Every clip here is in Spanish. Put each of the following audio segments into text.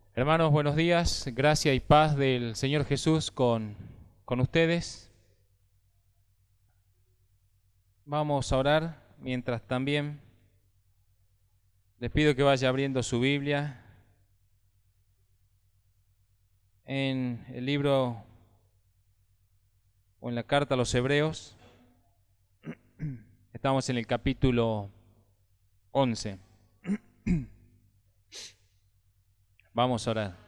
Hermanos, buenos días. Gracia y paz del Señor Jesús con ustedes. Vamos a orar mientras también les pido que vaya abriendo su Biblia en el libro o en la carta a los Hebreos. Estamos en el capítulo 11. Vamos a orar.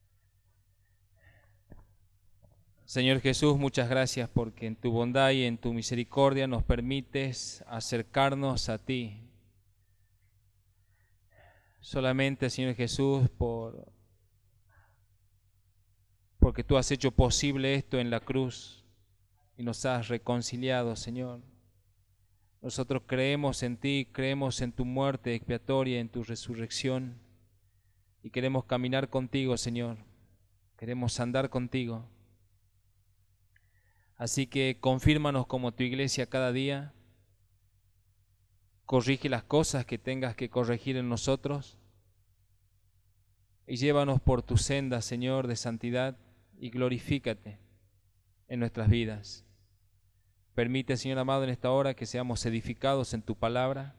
Señor Jesús, muchas gracias porque en tu bondad y en tu misericordia nos permites acercarnos a ti. Solamente, Señor Jesús, porque tú has hecho posible esto en la cruz y nos has reconciliado, Señor. Nosotros creemos en ti, creemos en tu muerte expiatoria, en tu resurrección. Y queremos caminar contigo, Señor. Queremos andar contigo. Así que confírmanos como tu iglesia cada día. Corrige las cosas que tengas que corregir en nosotros. Y llévanos por tu senda, Señor, de santidad. Y glorifícate en nuestras vidas. Permite, Señor amado, en esta hora que seamos edificados en tu palabra.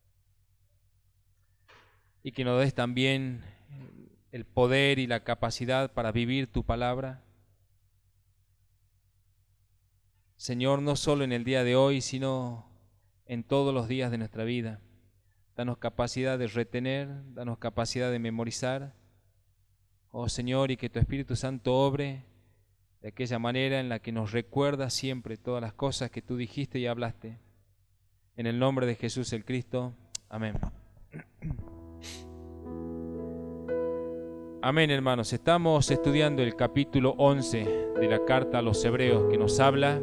Y que nos des también el poder y la capacidad para vivir tu palabra. Señor, no solo en el día de hoy, sino en todos los días de nuestra vida. Danos capacidad de retener, danos capacidad de memorizar. Oh Señor, y que tu Espíritu Santo obre de aquella manera en la que nos recuerda siempre todas las cosas que tú dijiste y hablaste. En el nombre de Jesús el Cristo. Amén. Amén, hermanos. Estamos estudiando el capítulo 11 de la carta a los Hebreos, que nos habla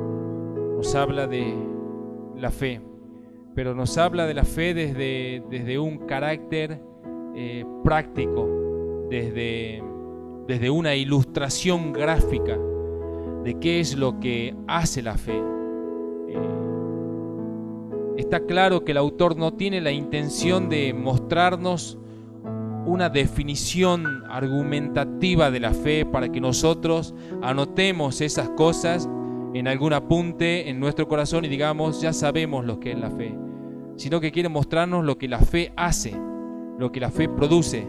de la fe, pero nos habla de la fe desde un carácter práctico, desde una ilustración gráfica de qué es lo que hace la fe. Está claro que el autor no tiene la intención de mostrarnos una definición argumentativa de la fe para que nosotros anotemos esas cosas en algún apunte en nuestro corazón y digamos, ya sabemos lo que es la fe, sino que quiere mostrarnos lo que la fe hace, lo que la fe produce.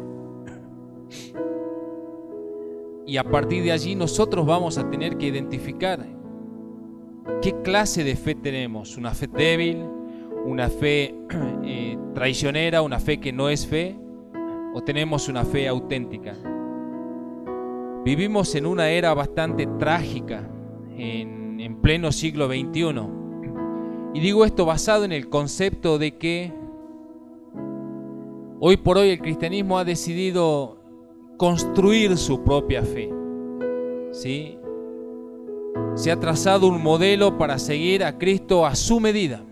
Y a partir de allí nosotros vamos a tener que identificar qué clase de fe tenemos, una fe débil, una fe traicionera, una fe que no es fe, o tenemos una fe auténtica. Vivimos en una era bastante trágica, en pleno siglo XXI. Y digo esto basado en el concepto de que hoy por hoy el cristianismo ha decidido construir su propia fe. ¿Sí? Se ha trazado un modelo para seguir a Cristo a su medida.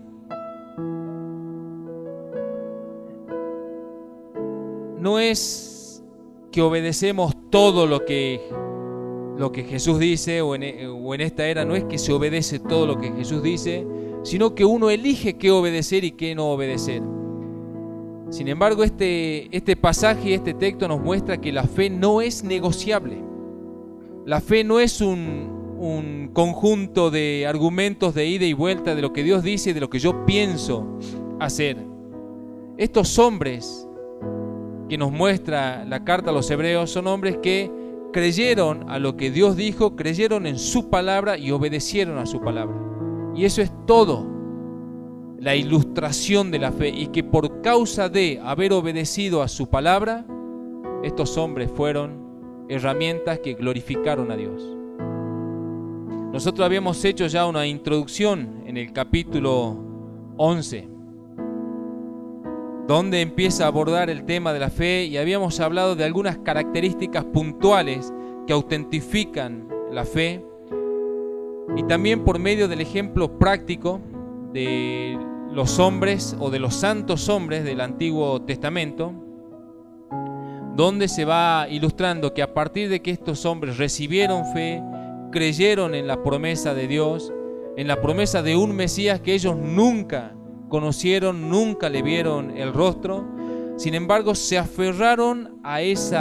No es que obedecemos todo lo que Jesús dice, o en esta era no es que se obedece todo lo que Jesús dice, sino que uno elige qué obedecer y qué no obedecer. Sin embargo, este pasaje, este texto nos muestra que la fe no es negociable. La fe no es un conjunto de argumentos de ida y vuelta de lo que Dios dice y de lo que yo pienso hacer. Estos hombres que nos muestra la carta a los Hebreos son hombres que creyeron a lo que Dios dijo, creyeron en su palabra y obedecieron a su palabra. Y eso es todo, la ilustración de la fe, y que por causa de haber obedecido a su palabra, estos hombres fueron herramientas que glorificaron a Dios. Nosotros habíamos hecho ya una introducción en el capítulo 11, donde empieza a abordar el tema de la fe, y habíamos hablado de algunas características puntuales que autentifican la fe, y también por medio del ejemplo práctico de los hombres o de los santos hombres del Antiguo Testamento, donde se va ilustrando que a partir de que estos hombres recibieron fe, creyeron en la promesa de Dios, en la promesa de un Mesías que ellos nunca conocieron, nunca le vieron el rostro, sin embargo se aferraron a esa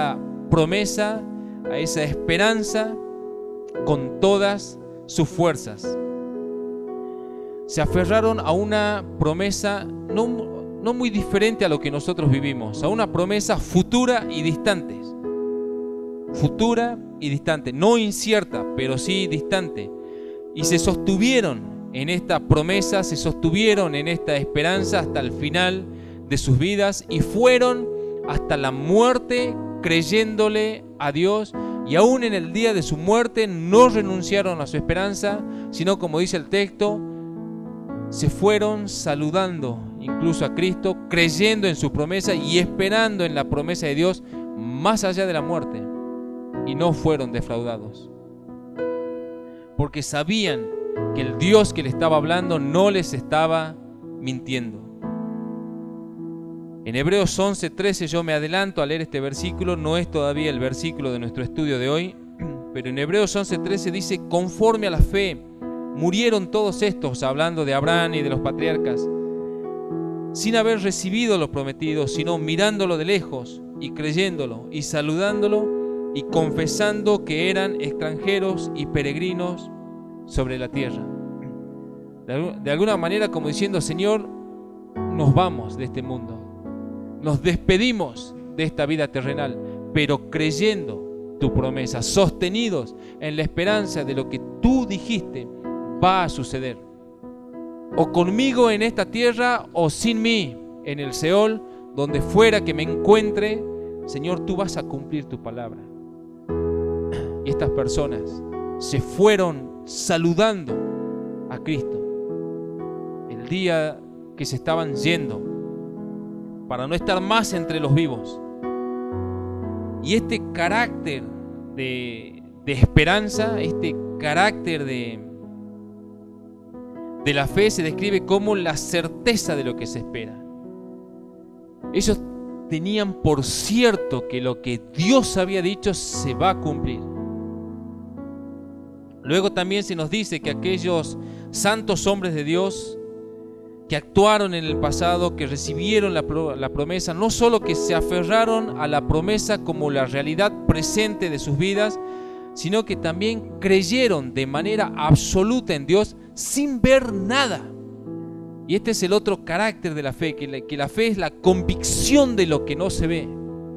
promesa, a esa esperanza con todas sus fuerzas. Se aferraron a una promesa no muy diferente a lo que nosotros vivimos, a una promesa futura y distante. Futura y distante, no incierta, pero sí distante. Y se sostuvieron en esta promesa, se sostuvieron en esta esperanza hasta el final de sus vidas y fueron hasta la muerte creyéndole a Dios, y aún en el día de su muerte no renunciaron a su esperanza, sino, como dice el texto, se fueron saludando incluso a Cristo, creyendo en su promesa y esperando en la promesa de Dios más allá de la muerte, y no fueron defraudados, porque sabían que el Dios que le estaba hablando no les estaba mintiendo. En Hebreos 11:13, yo me adelanto a leer este versículo, no es todavía el versículo de nuestro estudio de hoy, pero en Hebreos 11:13 dice: conforme a la fe murieron todos estos, hablando de Abraham y de los patriarcas, sin haber recibido lo prometido, sino mirándolo de lejos y creyéndolo y saludándolo y confesando que eran extranjeros y peregrinos sobre la tierra. De alguna manera, como diciendo: Señor, nos vamos de este mundo, nos despedimos de esta vida terrenal, pero creyendo tu promesa, sostenidos en la esperanza de lo que tú dijiste va a suceder, o conmigo en esta tierra o sin mí en el Seol, donde fuera que me encuentre. Señor, tú vas a cumplir tu palabra. Y estas personas se fueron saludando a Cristo el día que se estaban yendo para no estar más entre los vivos. Y este carácter de esperanza, este carácter de la fe se describe como la certeza de lo que se espera. Ellos tenían por cierto que lo que Dios había dicho se va a cumplir. Luego también se nos dice que aquellos santos hombres de Dios que actuaron en el pasado, que recibieron la promesa, no solo que se aferraron a la promesa como la realidad presente de sus vidas, sino que también creyeron de manera absoluta en Dios sin ver nada. Y este es el otro carácter de la fe, que la fe es la convicción de lo que no se ve.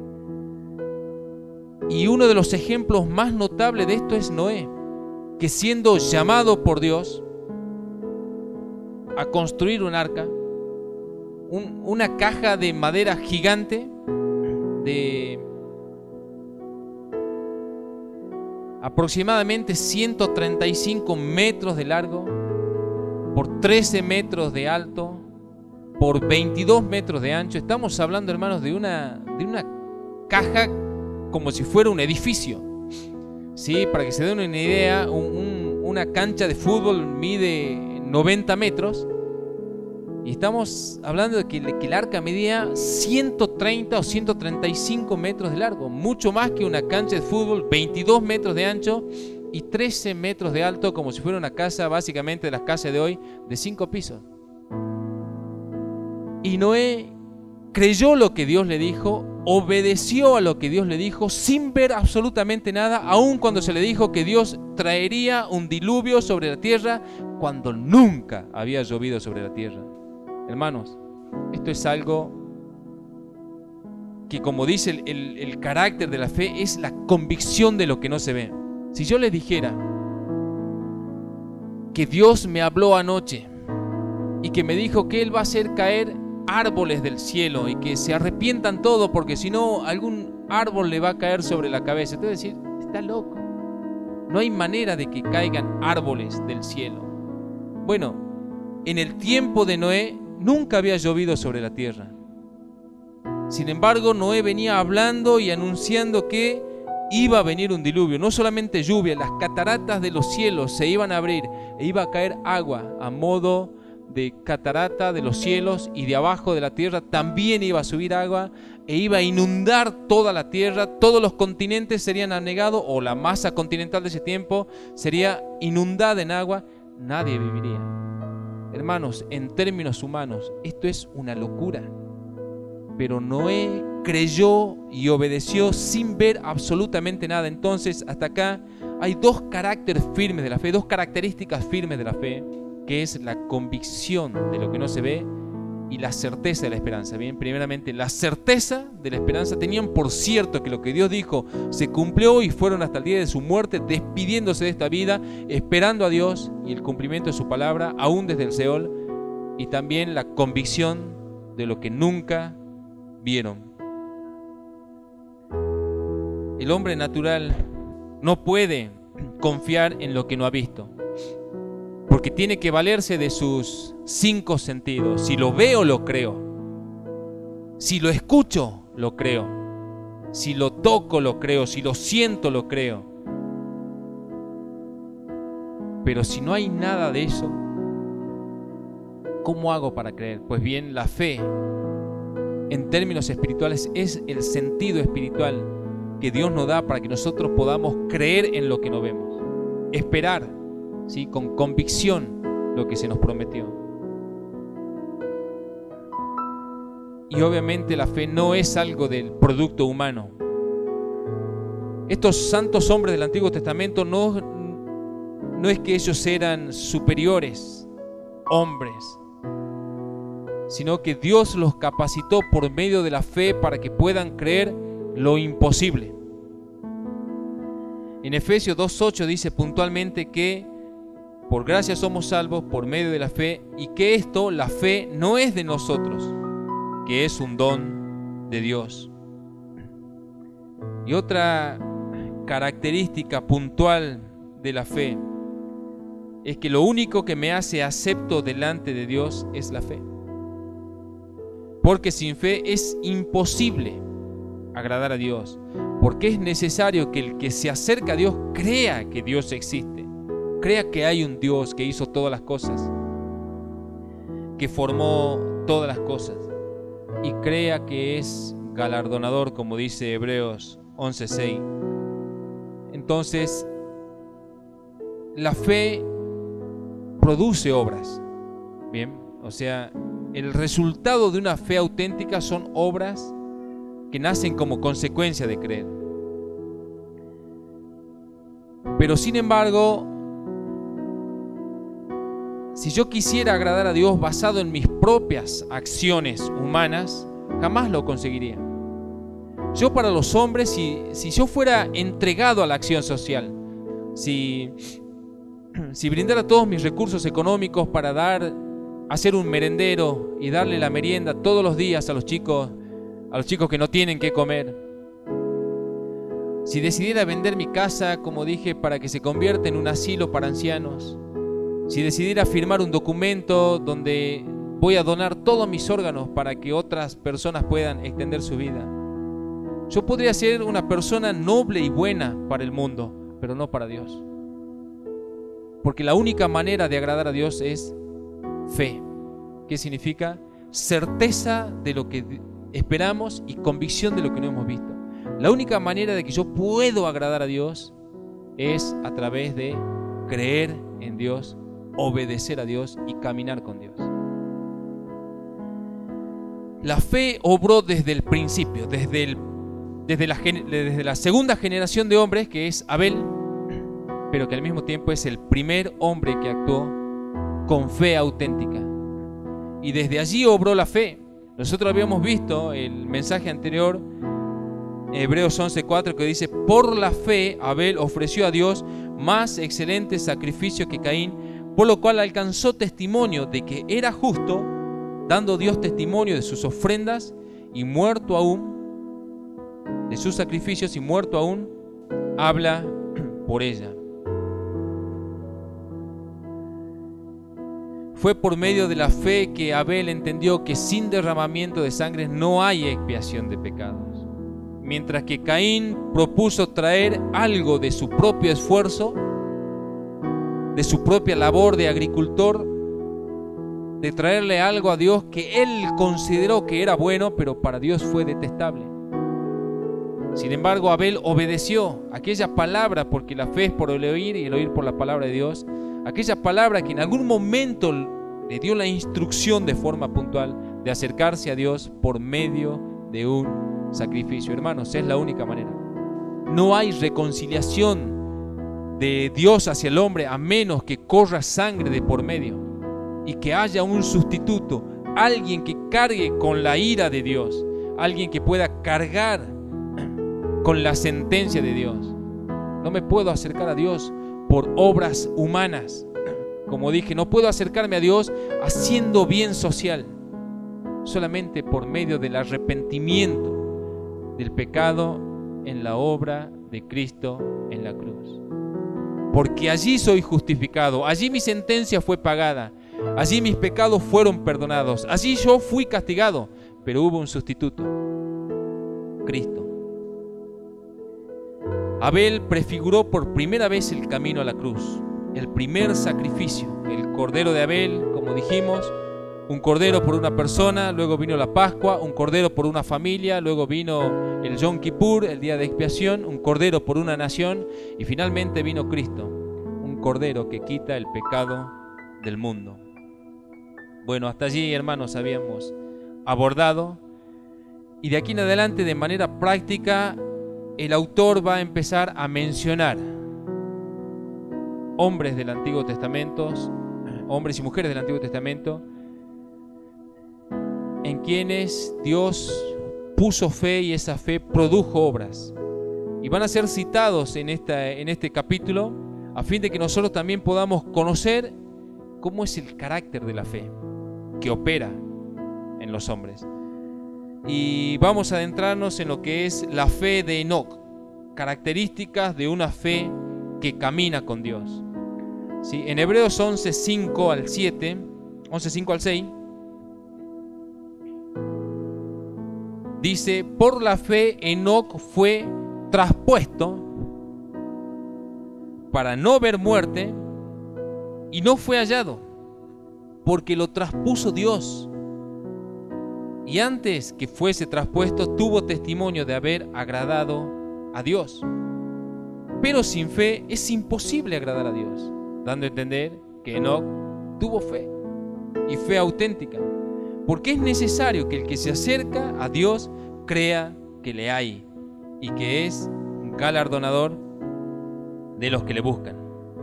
Y uno de los ejemplos más notables de esto es Noé, que siendo llamado por Dios a construir un arca, una caja de madera gigante de aproximadamente 135 metros de largo, por 13 metros de alto, por 22 metros de ancho. Estamos hablando, hermanos, de una caja como si fuera un edificio. Sí, para que se den una idea, una cancha de fútbol mide 90 metros. Y estamos hablando de que el arca medía 130 o 135 metros de largo, mucho más que una cancha de fútbol, 22 metros de ancho y 13 metros de alto, como si fuera una casa, básicamente de las casas de hoy, de 5 pisos. Y Noé creyó lo que Dios le dijo, obedeció a lo que Dios le dijo, sin ver absolutamente nada, aun cuando se le dijo que Dios traería un diluvio sobre la tierra, cuando nunca había llovido sobre la tierra. Hermanos, esto es algo que, como dice el carácter de la fe, es la convicción de lo que no se ve. Si yo les dijera que Dios me habló anoche y que me dijo que Él va a hacer caer árboles del cielo y que se arrepientan todos porque si no algún árbol le va a caer sobre la cabeza, te voy a decir: está loco, no hay manera de que caigan árboles del cielo. Bueno, en el tiempo de Noé nunca había llovido sobre la tierra. Sin embargo, Noé venía hablando y anunciando que iba a venir un diluvio, no solamente lluvia, las cataratas de los cielos se iban a abrir e iba a caer agua a modo de catarata de los cielos, y de abajo de la tierra también iba a subir agua e iba a inundar toda la tierra. Todos los continentes serían anegados, o la masa continental de ese tiempo sería inundada en agua. Nadie viviría. Hermanos, en términos humanos, esto es una locura. Pero Noé creyó y obedeció sin ver absolutamente nada. Entonces, hasta acá hay dos caracteres firmes de la fe, dos características firmes de la fe, que es la convicción de lo que no se ve y la certeza de la esperanza. Bien, primeramente, la certeza de la esperanza. Tenían por cierto que lo que Dios dijo se cumplió y fueron hasta el día de su muerte despidiéndose de esta vida, esperando a Dios y el cumplimiento de su palabra, aún desde el Seol. Y también la convicción de lo que nunca vieron. El hombre natural no puede confiar en lo que no ha visto, porque tiene que valerse de sus 5 sentidos. Si lo veo, lo creo. Si lo escucho, lo creo. Si lo toco, lo creo. Si lo siento, lo creo. Pero si no hay nada de eso, ¿cómo hago para creer? Pues bien, la fe, en términos espirituales, es el sentido espiritual que Dios nos da para que nosotros podamos creer en lo que no vemos. Esperar, ¿sí?, con convicción lo que se nos prometió. Y obviamente la fe no es algo del producto humano. Estos santos hombres del Antiguo Testamento no es que ellos eran superiores hombres, sino que Dios los capacitó por medio de la fe para que puedan creer lo imposible. En Efesios 2:8 dice puntualmente que por gracia somos salvos por medio de la fe, y que esto, la fe, no es de nosotros, que es un don de Dios. Y otra característica puntual de la fe es que lo único que me hace acepto delante de Dios es la fe. Porque sin fe es imposible agradar a Dios, porque es necesario que el que se acerca a Dios crea que Dios existe, crea que hay un Dios que hizo todas las cosas, que formó todas las cosas, y crea que es galardonador, como dice Hebreos 11:6. Entonces, la fe produce obras. Bien, o sea, el resultado de una fe auténtica son obras que nacen como consecuencia de creer. Pero sin embargo, si yo quisiera agradar a Dios basado en mis propias acciones humanas, jamás lo conseguiría. Yo, para los hombres, si yo fuera entregado a la acción social, si brindara todos mis recursos económicos para hacer un merendero y darle la merienda todos los días a los chicos que no tienen qué comer, si decidiera vender mi casa, como dije, para que se convierta en un asilo para ancianos, si decidiera firmar un documento donde voy a donar todos mis órganos para que otras personas puedan extender su vida, yo podría ser una persona noble y buena para el mundo, pero no para Dios. Porque la única manera de agradar a Dios es fe. ¿Qué significa? Certeza de lo que esperamos y convicción de lo que no hemos visto. La única manera de que yo puedo agradar a Dios es a través de creer en Dios, obedecer a Dios y caminar con Dios. La fe obró desde el principio, desde la segunda generación de hombres, que es Abel, pero que al mismo tiempo es el primer hombre que actuó con fe auténtica. Y desde allí obró la fe. Nosotros habíamos visto el mensaje anterior, Hebreos 11:4, que dice: por la fe Abel ofreció a Dios más excelente sacrificio que Caín, por lo cual alcanzó testimonio de que era justo, dando Dios testimonio de sus ofrendas, y muerto aún, de sus sacrificios, y muerto aún, habla por ella. Fue por medio de la fe que Abel entendió que sin derramamiento de sangre no hay expiación de pecados, mientras que Caín propuso traer algo de su propio esfuerzo, de su propia labor de agricultor, de traerle algo a Dios que él consideró que era bueno, pero para Dios fue detestable. Sin embargo, Abel obedeció aquella palabra, porque la fe es por el oír y el oír por la palabra de Dios, aquella palabra que en algún momento le dio la instrucción de forma puntual de acercarse a Dios por medio de un sacrificio. Hermanos, es la única manera. No hay reconciliación de Dios hacia el hombre a menos que corra sangre de por medio y que haya un sustituto, alguien que cargue con la ira de Dios, alguien que pueda cargar con la sentencia de Dios. No me puedo acercar a Dios por obras humanas. Como dije, no puedo acercarme a Dios haciendo bien social, solamente por medio del arrepentimiento del pecado en la obra de Cristo en la cruz. Porque allí soy justificado, allí mi sentencia fue pagada, allí mis pecados fueron perdonados, allí yo fui castigado, pero hubo un sustituto, Cristo. Abel prefiguró por primera vez el camino a la cruz, el primer sacrificio, el cordero de Abel, como dijimos, un cordero por una persona, luego vino la Pascua, un cordero por una familia, luego vino el Yom Kippur, el día de expiación, un cordero por una nación y finalmente vino Cristo, un cordero que quita el pecado del mundo. Bueno, hasta allí, hermanos, habíamos abordado y de aquí en adelante, de manera práctica, el autor va a empezar a mencionar hombres del Antiguo Testamento, hombres y mujeres del Antiguo Testamento, en quienes Dios puso fe y esa fe produjo obras. Y van a ser citados en este capítulo a fin de que nosotros también podamos conocer cómo es el carácter de la fe que opera en los hombres. Y vamos a adentrarnos en lo que es la fe de Enoc, características de una fe que camina con Dios. ¿Sí? En Hebreos 11:5 al 7, 11:5 al 6, dice: por la fe Enoc fue traspuesto para no ver muerte y no fue hallado, porque lo traspuso Dios. Y antes que fuese traspuesto tuvo testimonio de haber agradado a Dios. Pero sin fe es imposible agradar a Dios, dando a entender que Enoc tuvo fe, y fe auténtica, porque es necesario que el que se acerca a Dios crea que le hay y que es un galardonador de los que le buscan.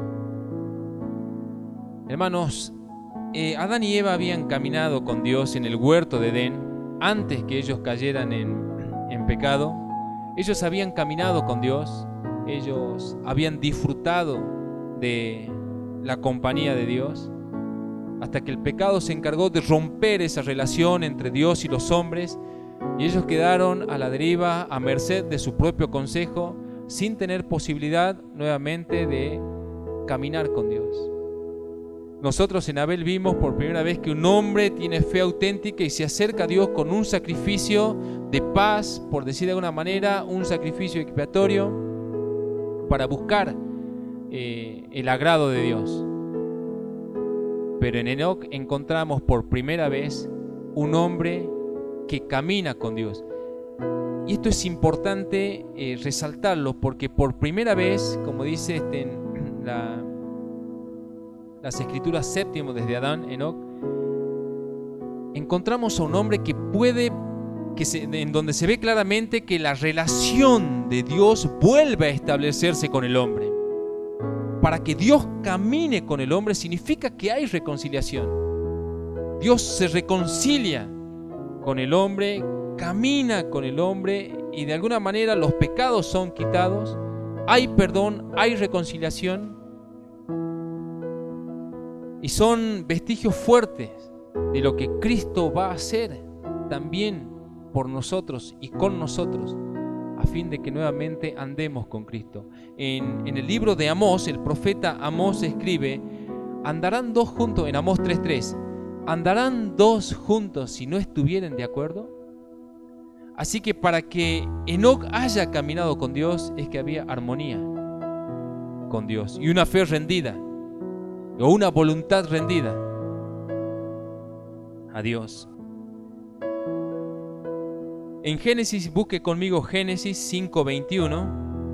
Hermanos, Adán y Eva habían caminado con Dios en el huerto de Edén antes que ellos cayeran en pecado. Ellos habían caminado con Dios, ellos habían disfrutado de la compañía de Dios, hasta que el pecado se encargó de romper esa relación entre Dios y los hombres, y ellos quedaron a la deriva, a merced de su propio consejo, sin tener posibilidad nuevamente de caminar con Dios. Nosotros en Abel vimos por primera vez que un hombre tiene fe auténtica y se acerca a Dios con un sacrificio de paz, por decir de alguna manera, un sacrificio expiatorio para buscar el agrado de Dios. Pero en Enoc encontramos por primera vez un hombre que camina con Dios. Y esto es importante resaltarlo, porque por primera vez, como dice en las escrituras séptimo desde Adán, Enoc, encontramos a un hombre que puede, en donde se ve claramente que la relación de Dios vuelve a establecerse con el hombre. Para que Dios camine con el hombre significa que hay reconciliación. Dios se reconcilia con el hombre, camina con el hombre y de alguna manera los pecados son quitados, hay perdón, hay reconciliación. Y son vestigios fuertes de lo que Cristo va a hacer también por nosotros y con nosotros, a fin de que nuevamente andemos con Cristo. En el libro de Amós, el profeta Amós escribe: ¿andarán dos juntos? En Amós 3:3, ¿andarán dos juntos si no estuvieren de acuerdo? Así que para que Enoc haya caminado con Dios es que había armonía con Dios y una fe rendida, o una voluntad rendida a Dios. En Génesis, busque conmigo Génesis 5:21.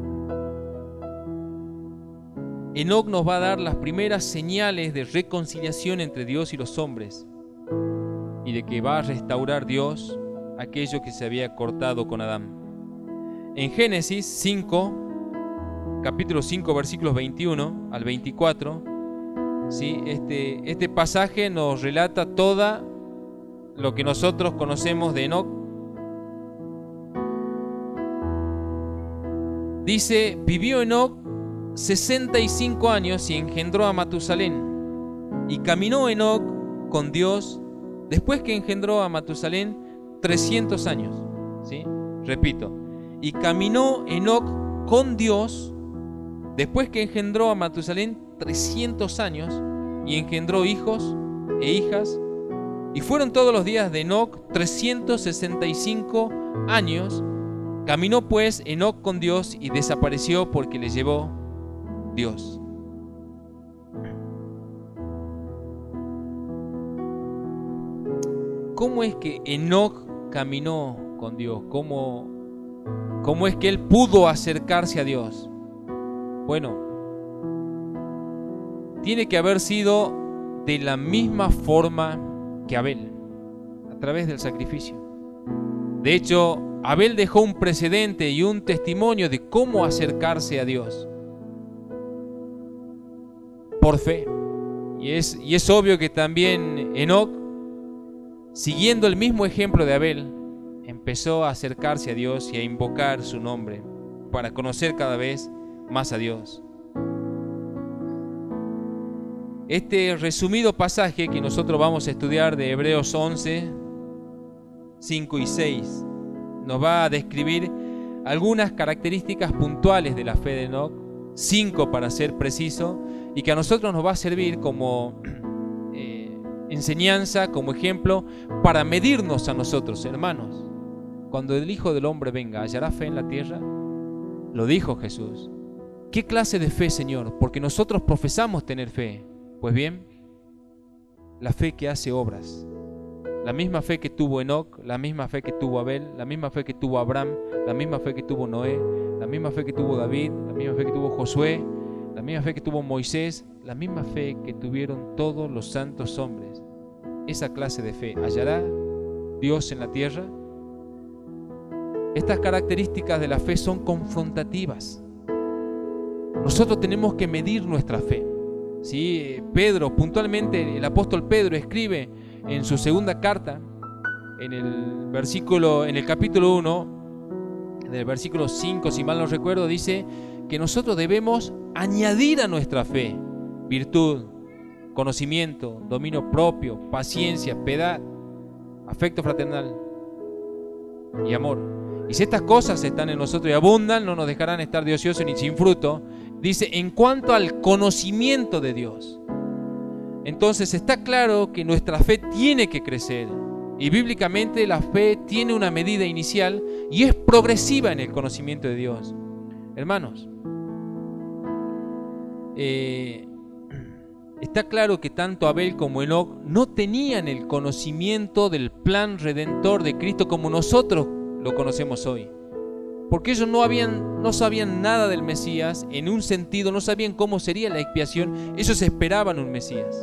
Enoc nos va a dar las primeras señales de reconciliación entre Dios y los hombres, y de que va a restaurar Dios aquello que se había cortado con Adán. en Génesis 5, capítulo 5, versículos 21 al 24, ¿sí? Este pasaje nos relata toda lo que nosotros conocemos de Enoc. Dice: vivió Enoc 65 años y engendró a Matusalén. Y caminó Enoc con Dios después que engendró a Matusalén 300 años. ¿Sí? Repito. Y caminó Enoc con Dios después que engendró a Matusalén 300 años y engendró hijos e hijas. Y fueron todos los días de Enoc 365 años. Caminó pues Enoc con Dios y desapareció porque le llevó Dios. ¿Cómo es que Enoc caminó con Dios? ¿Cómo es que él pudo acercarse a Dios? Bueno, tiene que haber sido de la misma forma que Abel, a través del sacrificio. De hecho, Abel dejó un precedente y un testimonio de cómo acercarse a Dios. Por fe. Y es obvio que también Enoc, siguiendo el mismo ejemplo de Abel, empezó a acercarse a Dios y a invocar su nombre para conocer cada vez más a Dios. Este resumido pasaje que nosotros vamos a estudiar de Hebreos 11, 5 y 6 nos va a describir algunas características puntuales de la fe de Enoc, 5 para ser preciso, y que a nosotros nos va a servir como enseñanza, como ejemplo, para medirnos a nosotros, hermanos. Cuando el Hijo del Hombre venga, ¿hallará fe en la tierra? Lo dijo Jesús. ¿Qué clase de fe, Señor? Porque nosotros profesamos tener fe. Pues bien, la fe que hace obras. La misma fe que tuvo Enoc, la misma fe que tuvo Abel, la misma fe que tuvo Abraham, la misma fe que tuvo Noé, la misma fe que tuvo David, la misma fe que tuvo Josué, la misma fe que tuvo Moisés, la misma fe que tuvieron todos los santos hombres. Esa clase de fe, ¿hallará Dios en la tierra? Estas características de la fe son confrontativas. Nosotros tenemos que medir nuestra fe. ¿Sí? Pedro, puntualmente el apóstol Pedro escribe en su segunda carta, en el capítulo 1, en el versículo 5, si mal no recuerdo, dice que nosotros debemos añadir a nuestra fe virtud, conocimiento, dominio propio, paciencia, piedad, afecto fraternal y amor. Y si estas cosas están en nosotros y abundan, no nos dejarán estar de ociosos ni sin fruto. Dice, en cuanto al conocimiento de Dios. Entonces está claro que nuestra fe tiene que crecer. Y bíblicamente la fe tiene una medida inicial y es progresiva en el conocimiento de Dios. Hermanos, está claro que tanto Abel como Enoc no tenían el conocimiento del plan redentor de Cristo como nosotros lo conocemos hoy. Porque ellos no sabían nada del Mesías, en un sentido, no sabían cómo sería la expiación, ellos esperaban un Mesías.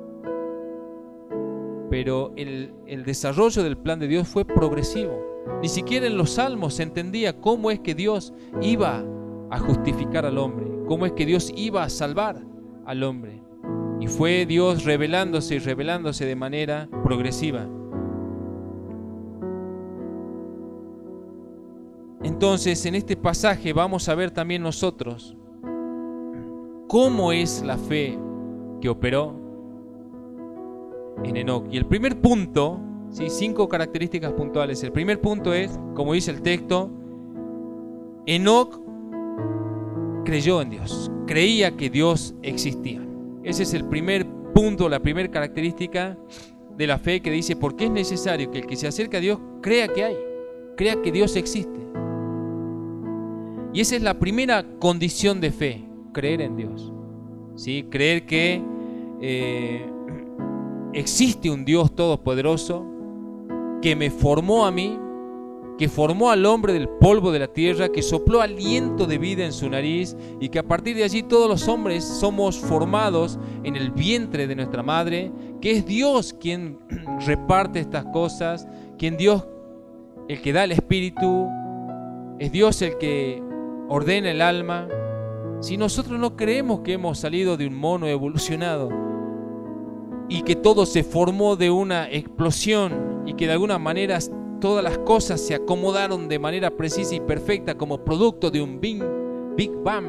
Pero el desarrollo del plan de Dios fue progresivo. Ni siquiera en los Salmos se entendía cómo es que Dios iba a justificar al hombre, cómo es que Dios iba a salvar al hombre. Y fue Dios revelándose y revelándose de manera progresiva. Entonces, en este pasaje vamos a ver también nosotros cómo es la fe que operó en Enoc. Y el primer punto, ¿sí? 5 características puntuales. El primer punto es, como dice el texto, Enoc creyó en Dios, creía que Dios existía. Ese es el primer punto, la primera característica de la fe que dice, porque es necesario que el que se acerca a Dios crea que hay, crea que Dios existe. Y esa es la primera condición de fe, creer en Dios. ¿Sí? Creer que existe un Dios todopoderoso que me formó a mí, que formó al hombre del polvo de la tierra, que sopló aliento de vida en su nariz y que a partir de allí todos los hombres somos formados en el vientre de nuestra madre, que es Dios quien reparte estas cosas, quien Dios, el que da el Espíritu, Es Dios el que ordena el alma. Si nosotros no creemos que hemos salido de un mono evolucionado y que todo se formó de una explosión y que de alguna manera todas las cosas se acomodaron de manera precisa y perfecta como producto de un Big Bang,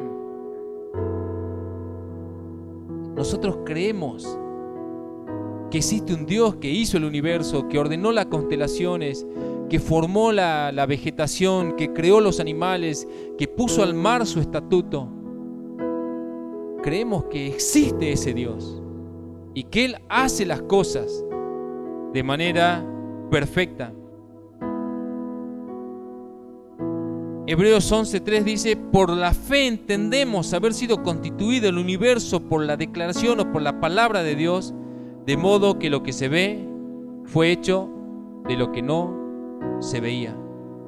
nosotros creemos que existe un Dios que hizo el universo, que ordenó las constelaciones, que formó la vegetación, que creó los animales, que puso al mar su estatuto. Creemos que existe ese Dios y que Él hace las cosas de manera perfecta. Hebreos 11:3 dice: por la fe entendemos haber sido constituido el universo por la declaración o por la palabra de Dios, de modo que lo que se ve fue hecho de lo que no se veía.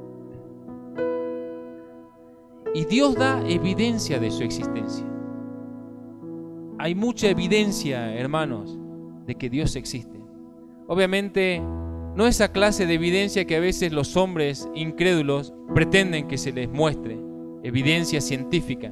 Y Dios da evidencia de su existencia. Hay mucha evidencia, hermanos, de que Dios existe. Obviamente, no esa clase de evidencia que a veces los hombres incrédulos pretenden que se les muestre, evidencia científica.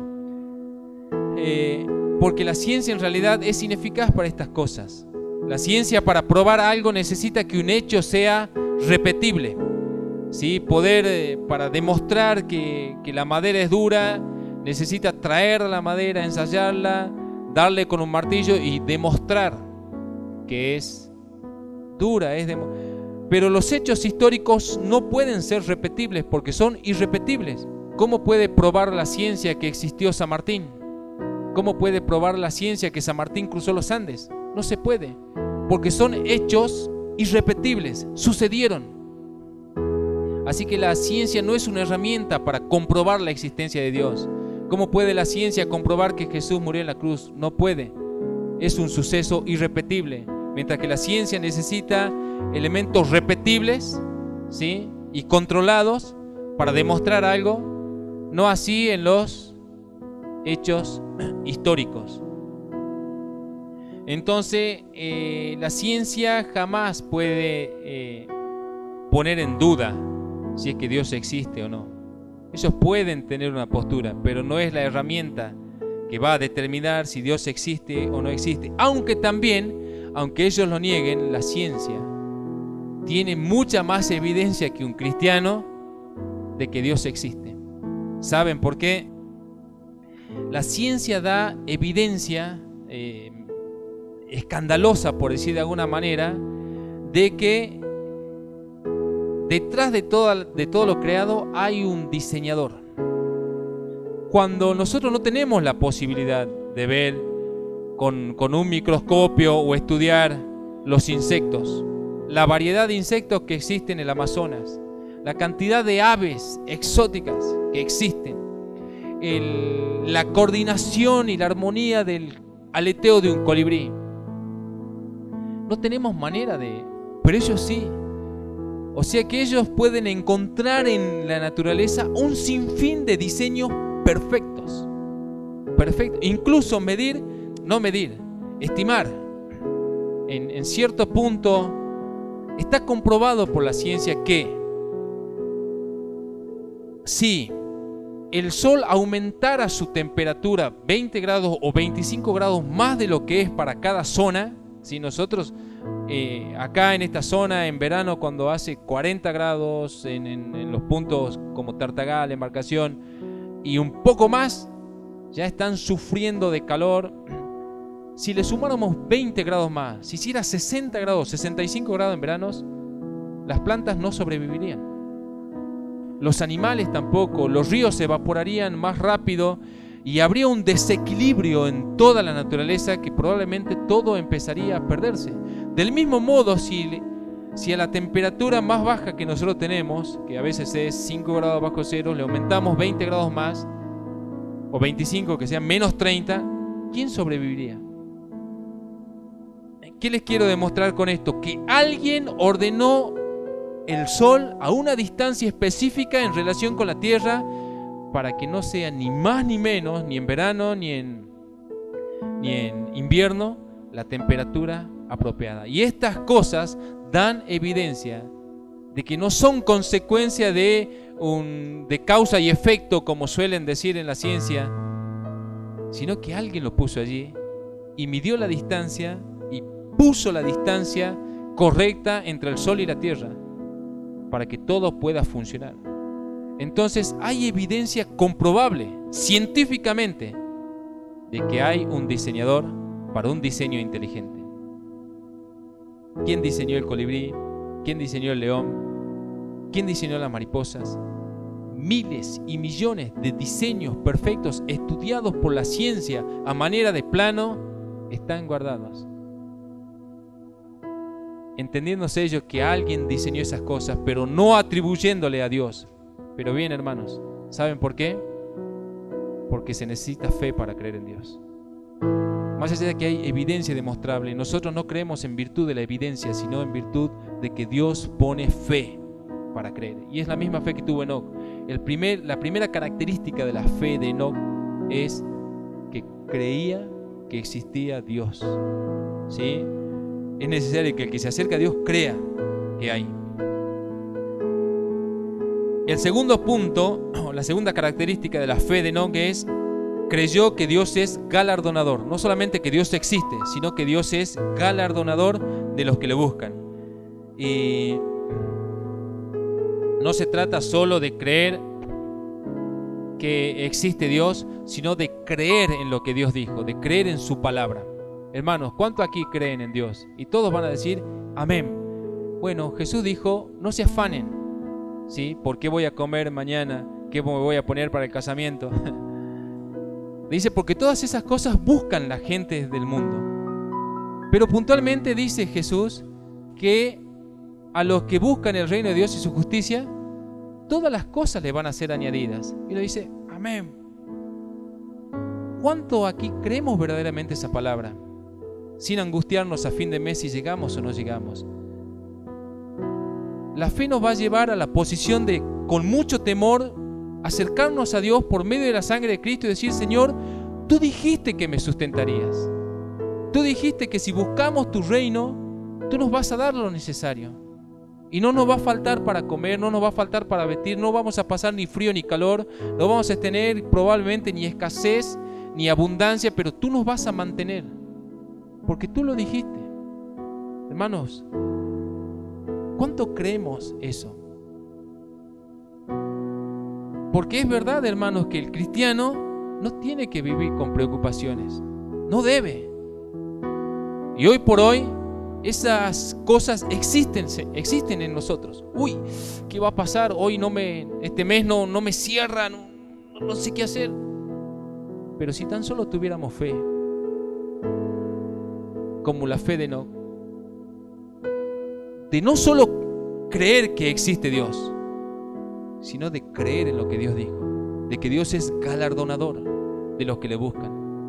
Porque la ciencia en realidad es ineficaz para estas cosas. La ciencia, para probar algo, necesita que un hecho sea repetible. ¿Sí? Para demostrar que la madera es dura, necesita traer la madera, ensayarla, darle con un martillo y demostrar que es dura. Pero los hechos históricos no pueden ser repetibles porque son irrepetibles. ¿Cómo puede probar la ciencia que existió San Martín? ¿Cómo puede probar la ciencia que San Martín cruzó los Andes? No se puede, porque son hechos irrepetibles, sucedieron. Así que la ciencia no es una herramienta para comprobar la existencia de Dios. ¿Cómo puede la ciencia comprobar que Jesús murió en la cruz? No puede. Es un suceso irrepetible. Mientras que la ciencia necesita elementos repetibles, ¿sí?, y controlados para demostrar algo, no así en los hechos históricos. Entonces, la ciencia jamás puede poner en duda si es que Dios existe o no. Ellos pueden tener una postura, pero no es la herramienta que va a determinar si Dios existe o no existe. Aunque también, aunque ellos lo nieguen, la ciencia tiene mucha más evidencia que un cristiano de que Dios existe. ¿Saben por qué? La ciencia da evidencia escandalosa, por decir de alguna manera, de que detrás de todo lo creado hay un diseñador. Cuando nosotros no tenemos la posibilidad de ver con un microscopio o estudiar los insectos, la variedad de insectos que existen en el Amazonas, la cantidad de aves exóticas que existen, la coordinación y la armonía del aleteo de un colibrí, no tenemos manera pero ellos sí. O sea que ellos pueden encontrar en la naturaleza un sinfín de diseños perfectos. Incluso estimar. En cierto punto está comprobado por la ciencia que si el Sol aumentara su temperatura 20 grados o 25 grados más de lo que es para cada zona, si nosotros acá en esta zona en verano, cuando hace 40 grados en los puntos como Tartagal, Embarcación y un poco más, ya están sufriendo de calor. Si le sumáramos 20 grados más, si hiciera 60 grados, 65 grados en veranos, las plantas no sobrevivirían. Los animales tampoco, los ríos se evaporarían más rápido y habría un desequilibrio en toda la naturaleza que probablemente todo empezaría a perderse. Del mismo modo, si a la temperatura más baja que nosotros tenemos, que a veces es 5 grados bajo cero, le aumentamos 20 grados más, o 25, que sean menos 30, ¿quién sobreviviría? ¿Qué les quiero demostrar con esto? Que alguien ordenó el sol a una distancia específica en relación con la Tierra para que no sea ni más ni menos, ni en verano ni en invierno, la temperatura apropiada. Y estas cosas dan evidencia de que no son consecuencia de causa y efecto, como suelen decir en la ciencia, sino que alguien lo puso allí y midió la distancia y puso la distancia correcta entre el Sol y la Tierra para que todo pueda funcionar. Entonces hay evidencia comprobable científicamente de que hay un diseñador para un diseño inteligente. ¿Quién diseñó el colibrí? ¿Quién diseñó el león? ¿Quién diseñó las mariposas? Miles y millones de diseños perfectos estudiados por la ciencia a manera de plano están guardados. Entendiéndose ellos que alguien diseñó esas cosas, pero no atribuyéndole a Dios. Pero bien, hermanos, ¿saben por qué? Porque se necesita fe para creer en Dios. Más allá de que hay evidencia demostrable, nosotros no creemos en virtud de la evidencia, sino en virtud de que Dios pone fe para creer. Y es la misma fe que tuvo Enoc. La primera característica de la fe de Enoc es que creía que existía Dios. ¿Sí? Es necesario que el que se acerca a Dios crea que hay. El segundo punto, la segunda característica de la fe de Enoc es: creyó que Dios es galardonador. No solamente que Dios existe, sino que Dios es galardonador de los que le buscan. Y no se trata solo de creer que existe Dios, sino de creer en lo que Dios dijo, de creer en su palabra. Hermanos, ¿cuántos aquí creen en Dios? Y todos van a decir amén. Bueno, Jesús dijo: no se afanen, ¿sí? ¿Por qué voy a comer mañana? ¿Qué me voy a poner para el casamiento? Dice, porque todas esas cosas buscan la gente del mundo. Pero puntualmente dice Jesús que a los que buscan el reino de Dios y su justicia, todas las cosas le van a ser añadidas. Y lo dice, amén. ¿Cuánto aquí creemos verdaderamente esa palabra? Sin angustiarnos a fin de mes si llegamos o no llegamos. La fe nos va a llevar a la posición de, con mucho temor, acercarnos a Dios por medio de la sangre de Cristo y decir: Señor, tú dijiste que me sustentarías. Tú dijiste que si buscamos tu reino, tú nos vas a dar lo necesario. Y no nos va a faltar para comer, no nos va a faltar para vestir, no vamos a pasar ni frío ni calor, no vamos a tener probablemente ni escasez ni abundancia, pero tú nos vas a mantener, porque tú lo dijiste. Hermanos, ¿cuánto creemos eso? Porque es verdad, hermanos, que el cristiano no tiene que vivir con preocupaciones. No debe. Y hoy por hoy, esas cosas existen en nosotros. Uy, ¿qué va a pasar? Hoy este mes no me cierra, no sé qué hacer. Pero si tan solo tuviéramos fe, como la fe de Enoc, de no solo creer que existe Dios, sino de creer en lo que Dios dijo, de que Dios es galardonador de los que le buscan.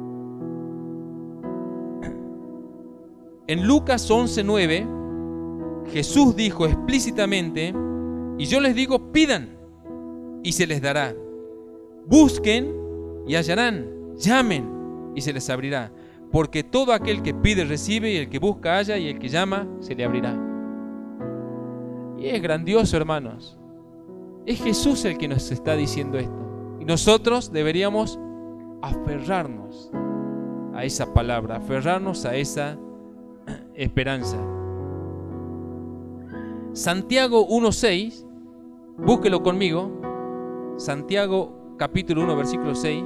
En Lucas 11:9, Jesús dijo explícitamente: y yo les digo, pidan y se les dará, busquen y hallarán, llamen y se les abrirá, porque todo aquel que pide recibe, y el que busca halla, y el que llama se le abrirá. Y es grandioso, hermanos. Es Jesús el que nos está diciendo esto. Y nosotros deberíamos aferrarnos a esa palabra, aferrarnos a esa esperanza. Santiago 1:6, búsquelo conmigo. Santiago capítulo 1, versículo 6.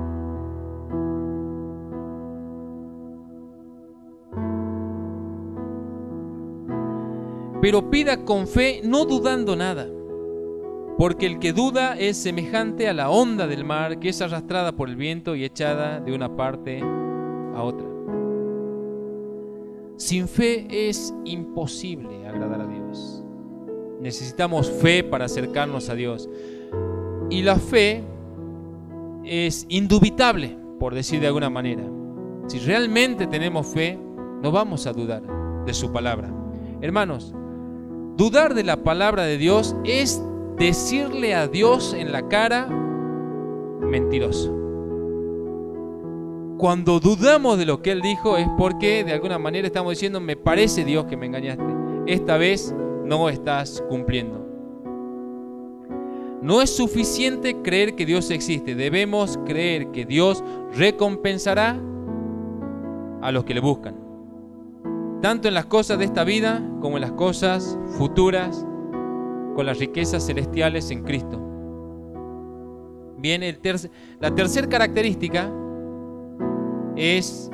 Pero pida con fe, no dudando nada, porque el que duda es semejante a la onda del mar, que es arrastrada por el viento y echada de una parte a otra. Sin fe es imposible agradar a Dios. Necesitamos fe para acercarnos a Dios. Y la fe es indubitable, por decir de alguna manera. Si realmente tenemos fe, no vamos a dudar de su palabra. Hermanos, dudar de la palabra de Dios es decirle a Dios en la cara: mentiroso. Cuando dudamos de lo que Él dijo es porque de alguna manera estamos diciendo: me parece, Dios, que me engañaste. Esta vez no estás cumpliendo. No es suficiente creer que Dios existe. Debemos creer que Dios recompensará a los que le buscan, tanto en las cosas de esta vida como en las cosas futuras, con las riquezas celestiales en Cristo. Bien, la tercera característica es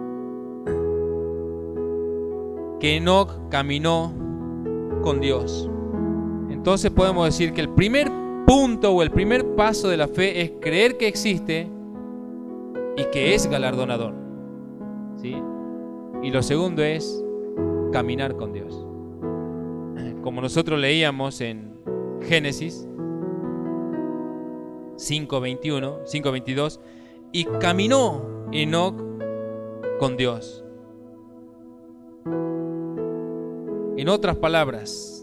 que Enoc caminó con Dios. Entonces podemos decir que el primer punto o el primer paso de la fe es creer que existe y que es galardonador, ¿sí? Y lo segundo es caminar con Dios. Como nosotros leíamos en Génesis 5:21, 5:22, y caminó Enoc con Dios. En otras palabras,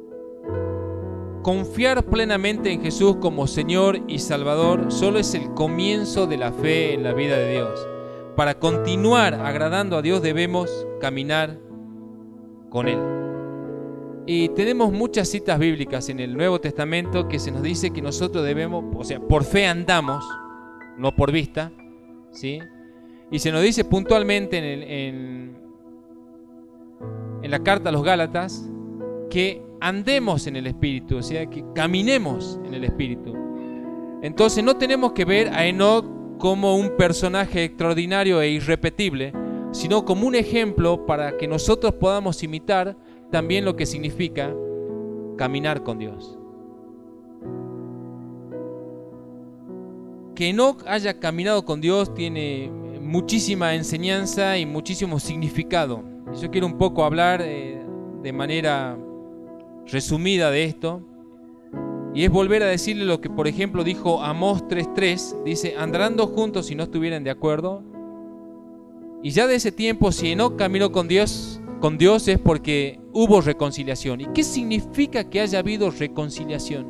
confiar plenamente en Jesús como Señor y Salvador solo es el comienzo de la fe en la vida de Dios. Para continuar agradando a Dios debemos caminar con Él. Y tenemos muchas citas bíblicas en el Nuevo Testamento que se nos dice que nosotros debemos, o sea, por fe andamos, no por vista, ¿sí? Y se nos dice puntualmente en la carta a los Gálatas que andemos en el Espíritu, o sea, que caminemos en el Espíritu. Entonces no tenemos que ver a Enoc como un personaje extraordinario e irrepetible, sino como un ejemplo para que nosotros podamos imitar también lo que significa caminar con Dios. Que Enoc haya caminado con Dios tiene muchísima enseñanza y muchísimo significado. Y yo quiero un poco hablar de manera resumida de esto. Y es volver a decirle lo que, por ejemplo, dijo Amós 3:3. Dice, andarán dos juntos si no estuvieran de acuerdo. Y ya de ese tiempo, si Enoc caminó con Dios es porque hubo reconciliación. ¿Y qué significa que haya habido reconciliación?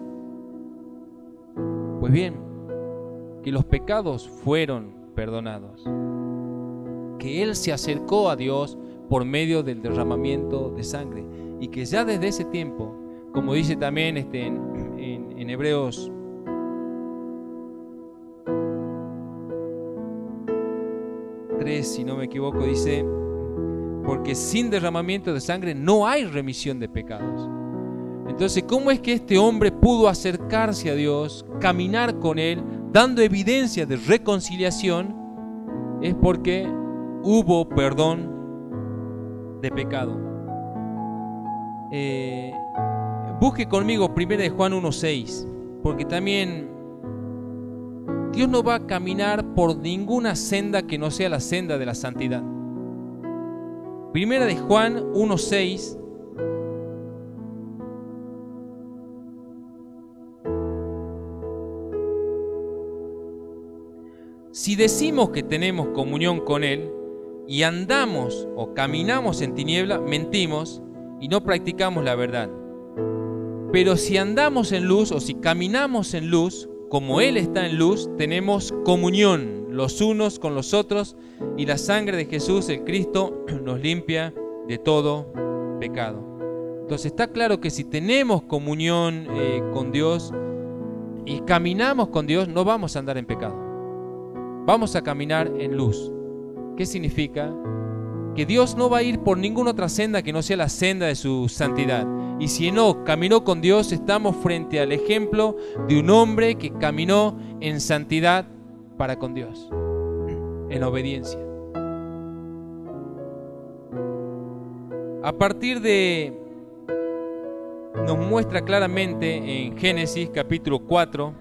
Pues bien, que los pecados fueron perdonados, que Él se acercó a Dios por medio del derramamiento de sangre, y que ya desde ese tiempo, como dice también en Hebreos 3, si no me equivoco, dice, porque sin derramamiento de sangre no hay remisión de pecados. Entonces, ¿cómo es que este hombre pudo acercarse a Dios, caminar con Él, dando evidencia de reconciliación? Es porque hubo perdón de pecado. Busque conmigo 1 Juan 1:6, porque también Dios no va a caminar por ninguna senda que no sea la senda de la santidad. 1 Juan 1:6 si decimos que tenemos comunión con Él y andamos o caminamos en tiniebla, mentimos y no practicamos la verdad. Pero si andamos en luz o si caminamos en luz, como Él está en luz, tenemos comunión los unos con los otros, y la sangre de Jesús, el Cristo, nos limpia de todo pecado. Entonces está claro que si tenemos comunión con Dios y caminamos con Dios, no vamos a andar en pecado. Vamos a caminar en luz. ¿Qué significa? Que Dios no va a ir por ninguna otra senda que no sea la senda de su santidad. Y si Enoc caminó con Dios, estamos frente al ejemplo de un hombre que caminó en santidad para con Dios, en obediencia. A partir de, nos muestra claramente en Génesis capítulo 4,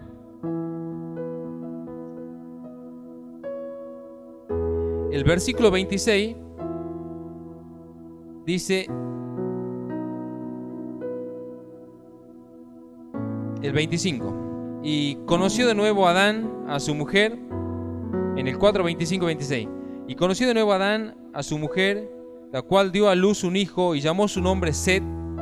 el versículo 26, dice, el 25, y conoció de nuevo Adán a su mujer, en el 4, 25, 26, y conoció de nuevo Adán a su mujer, la cual dio a luz un hijo y llamó su nombre Set,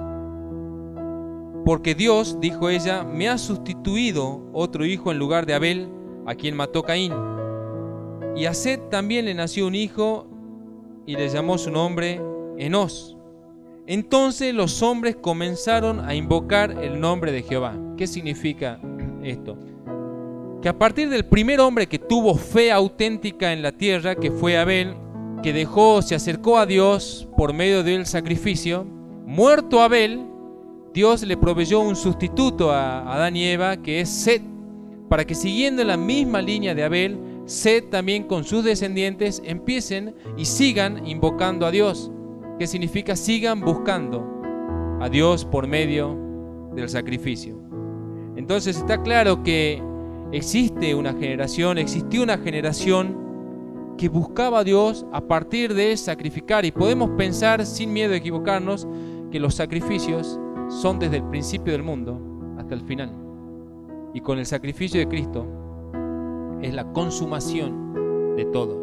porque Dios, dijo ella, me ha sustituido otro hijo en lugar de Abel, a quien mató Caín. Y a Set también le nació un hijo y le llamó su nombre Enós. Entonces los hombres comenzaron a invocar el nombre de Jehová. ¿Qué significa esto? Que a partir del primer hombre que tuvo fe auténtica en la tierra, que fue Abel, que se acercó a Dios por medio del sacrificio, muerto Abel, Dios le proveyó un sustituto a Adán y Eva, que es Set, para que siguiendo la misma línea de Abel, Set también con sus descendientes empiecen y sigan invocando a Dios. ¿Qué significa? Sigan buscando a Dios por medio del sacrificio. Entonces está claro que existió una generación que buscaba a Dios a partir de sacrificar, y podemos pensar sin miedo a equivocarnos que los sacrificios son desde el principio del mundo hasta el final, y con el sacrificio de Cristo es la consumación de todo.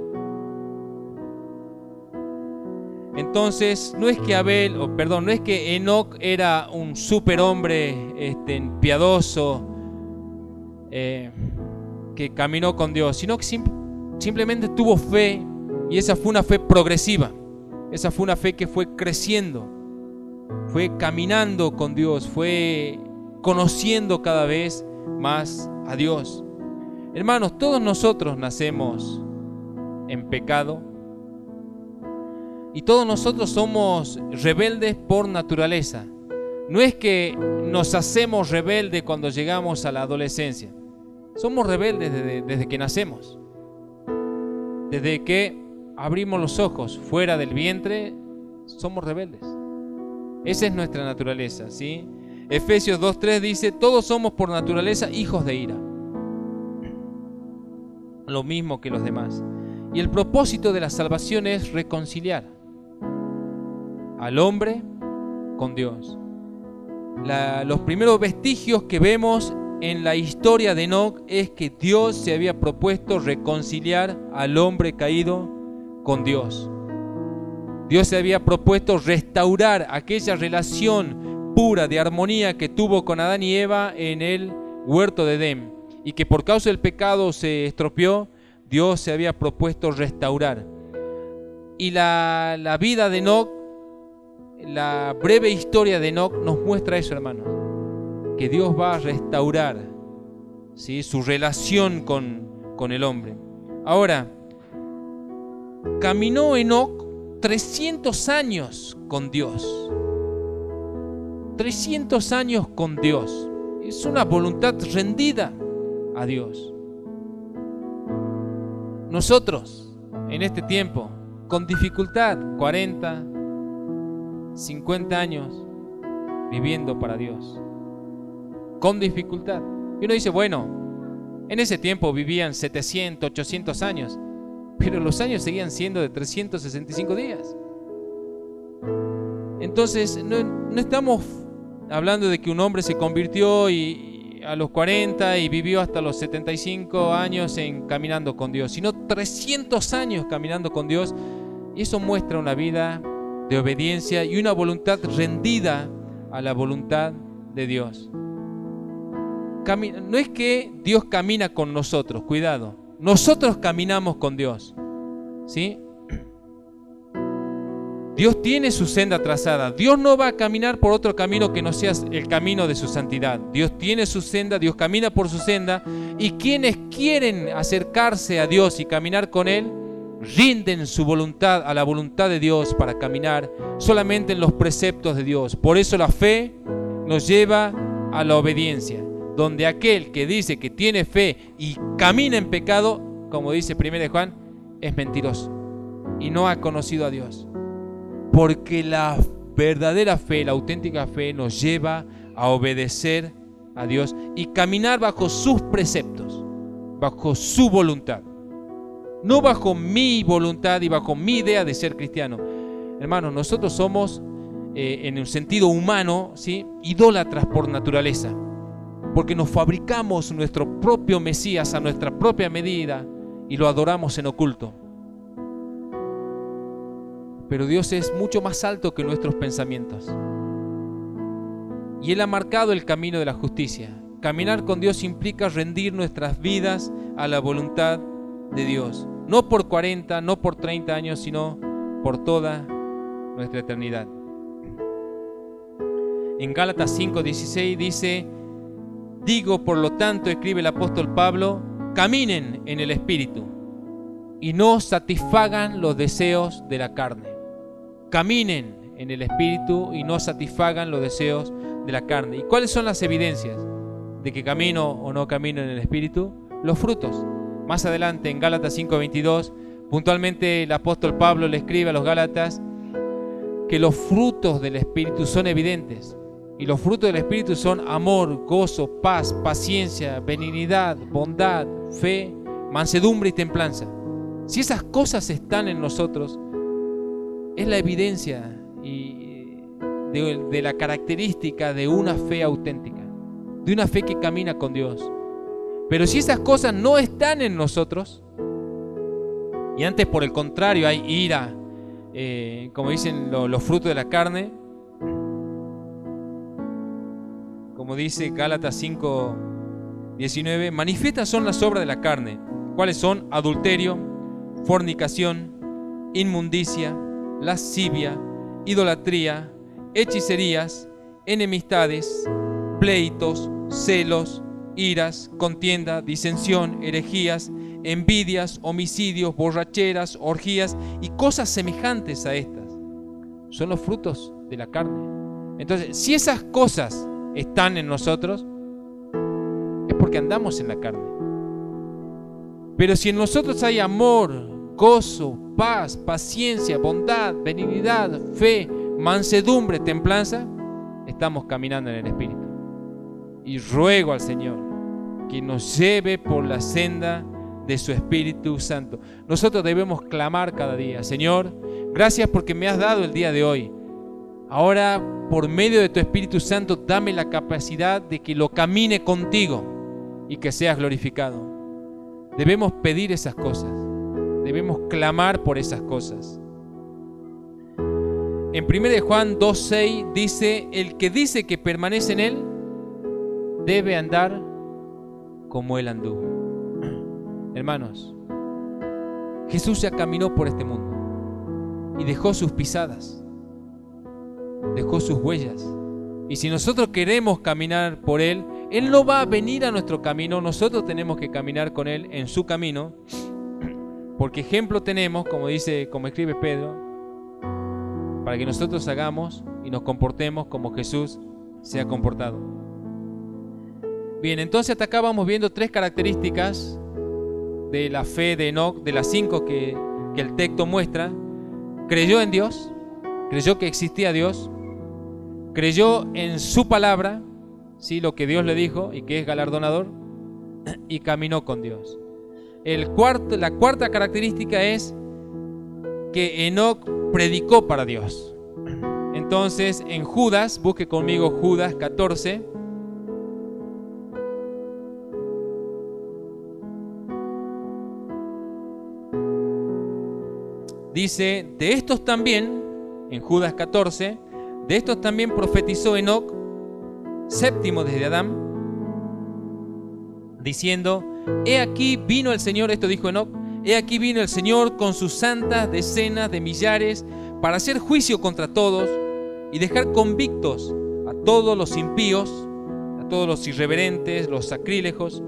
Entonces no es que Enoc era un superhombre piadoso que caminó con Dios, sino que simplemente tuvo fe, y esa fue una fe progresiva. Esa fue una fe que fue creciendo, fue caminando con Dios, fue conociendo cada vez más a Dios. Hermanos, todos nosotros nacemos en pecado y todos nosotros somos rebeldes por naturaleza. No es que nos hacemos rebeldes cuando llegamos a la adolescencia. Somos rebeldes desde que nacemos. Desde que abrimos los ojos fuera del vientre, somos rebeldes. Esa es nuestra naturaleza, ¿sí? Efesios 2:3 dice: todos somos por naturaleza hijos de ira, lo mismo que los demás. Y el propósito de la salvación es reconciliar al hombre con Dios. Los primeros vestigios que vemos en la historia de Enoc es que Dios se había propuesto reconciliar al hombre caído con Dios. Dios se había propuesto restaurar aquella relación pura de armonía que tuvo con Adán y Eva en el huerto de Edén, y que por causa del pecado se estropeó. Dios se había propuesto restaurar. Y la vida de Enoc, la breve historia de Enoc nos muestra eso, hermanos, que Dios va a restaurar, ¿sí?, su relación con el hombre. Ahora, caminó Enoc 300 años con Dios. 300 años con Dios. Es una voluntad rendida a Dios. Nosotros, en este tiempo, con dificultad, 40, 50 años viviendo para Dios, con dificultad. Y uno dice, bueno, en ese tiempo vivían 700, 800 años, pero los años seguían siendo de 365 días. Entonces, no estamos hablando de que un hombre se convirtió a los 40 y vivió hasta los 75 años caminando con Dios, sino 300 años caminando con Dios. Y eso muestra una vida de obediencia y una voluntad rendida a la voluntad de Dios. No es que Dios camina con nosotros, cuidado. Nosotros caminamos con Dios, ¿sí? Dios tiene su senda trazada. Dios no va a caminar por otro camino que no sea el camino de su santidad. Dios tiene su senda, Dios camina por su senda, y quienes quieren acercarse a Dios y caminar con Él, rinden su voluntad a la voluntad de Dios para caminar solamente en los preceptos de Dios. Por eso la fe nos lleva a la obediencia, donde aquel que dice que tiene fe y camina en pecado, como dice 1 Juan, es mentiroso y no ha conocido a Dios. Porque la verdadera fe, la auténtica fe, nos lleva a obedecer a Dios y caminar bajo sus preceptos, bajo su voluntad, no bajo mi voluntad y bajo mi idea de ser cristiano. Hermanos, nosotros somos, en un sentido humano, ¿sí?, idólatras por naturaleza, porque nos fabricamos nuestro propio Mesías a nuestra propia medida y lo adoramos en oculto. Pero Dios es mucho más alto que nuestros pensamientos. Y Él ha marcado el camino de la justicia. Caminar con Dios implica rendir nuestras vidas a la voluntad de Dios. No por 40, no por 30 años, sino por toda nuestra eternidad. En Gálatas 5:16 dice: digo, por lo tanto, escribe el apóstol Pablo, caminen en el Espíritu y no satisfagan los deseos de la carne. Caminen en el Espíritu y no satisfagan los deseos de la carne. ¿Y cuáles son las evidencias de que camino o no camino en el Espíritu? Los frutos. Más adelante en Gálatas 5:22, puntualmente el apóstol Pablo le escribe a los Gálatas que los frutos del Espíritu son evidentes. Y los frutos del Espíritu son amor, gozo, paz, paciencia, benignidad, bondad, fe, mansedumbre y templanza. Si esas cosas están en nosotros, es la evidencia de la característica de una fe auténtica, de una fe que camina con Dios. Pero si esas cosas no están en nosotros, y antes por el contrario hay ira, como dicen los frutos de la carne, como dice Gálatas 5:19, manifiestas son las obras de la carne, cuáles son adulterio, fornicación, inmundicia, lascivia, idolatría, hechicerías, enemistades, pleitos, celos, iras, contienda, disensión, herejías, envidias, homicidios, borracheras, orgías y cosas semejantes a estas. Son los frutos de la carne. Entonces, si esas cosas están en nosotros, es porque andamos en la carne. Pero si en nosotros hay amor, gozo, paz, paciencia, bondad, benignidad, fe, mansedumbre, templanza, estamos caminando en el Espíritu. Y ruego al Señor que nos lleve por la senda de su Espíritu Santo. Nosotros debemos clamar cada día: Señor, gracias porque me has dado el día de hoy. Ahora, por medio de tu Espíritu Santo, dame la capacidad de que lo camine contigo y que seas glorificado. Debemos pedir esas cosas. Debemos clamar por esas cosas. En 1 Juan 2:6 dice: el que dice que permanece en Él debe andar como Él anduvo. Hermanos, Jesús ya caminó por este mundo y dejó sus pisadas, dejó sus huellas. Y si nosotros queremos caminar por Él, Él no va a venir a nuestro camino. Nosotros tenemos que caminar con Él en su camino, porque ejemplo tenemos, como escribe Pedro, para que nosotros hagamos y nos comportemos como Jesús se ha comportado. Bien, entonces hasta acá vamos viendo 3 características de la fe de Enoc, de las 5 que el texto muestra. Creyó en Dios, creyó que existía Dios, creyó en su palabra, ¿sí?, lo que Dios le dijo y que es galardonador, y caminó con Dios. La cuarta característica es que Enoc predicó para Dios. Entonces en Judas, busque conmigo Judas 14. Dice: de estos también, en Judas 14, de estos también profetizó Enoc, séptimo desde Adán, diciendo: he aquí vino el Señor, esto dijo Enoc, he aquí vino el Señor con sus santas decenas de millares para hacer juicio contra todos y dejar convictos a todos los impíos, a todos los irreverentes, los sacrílegos.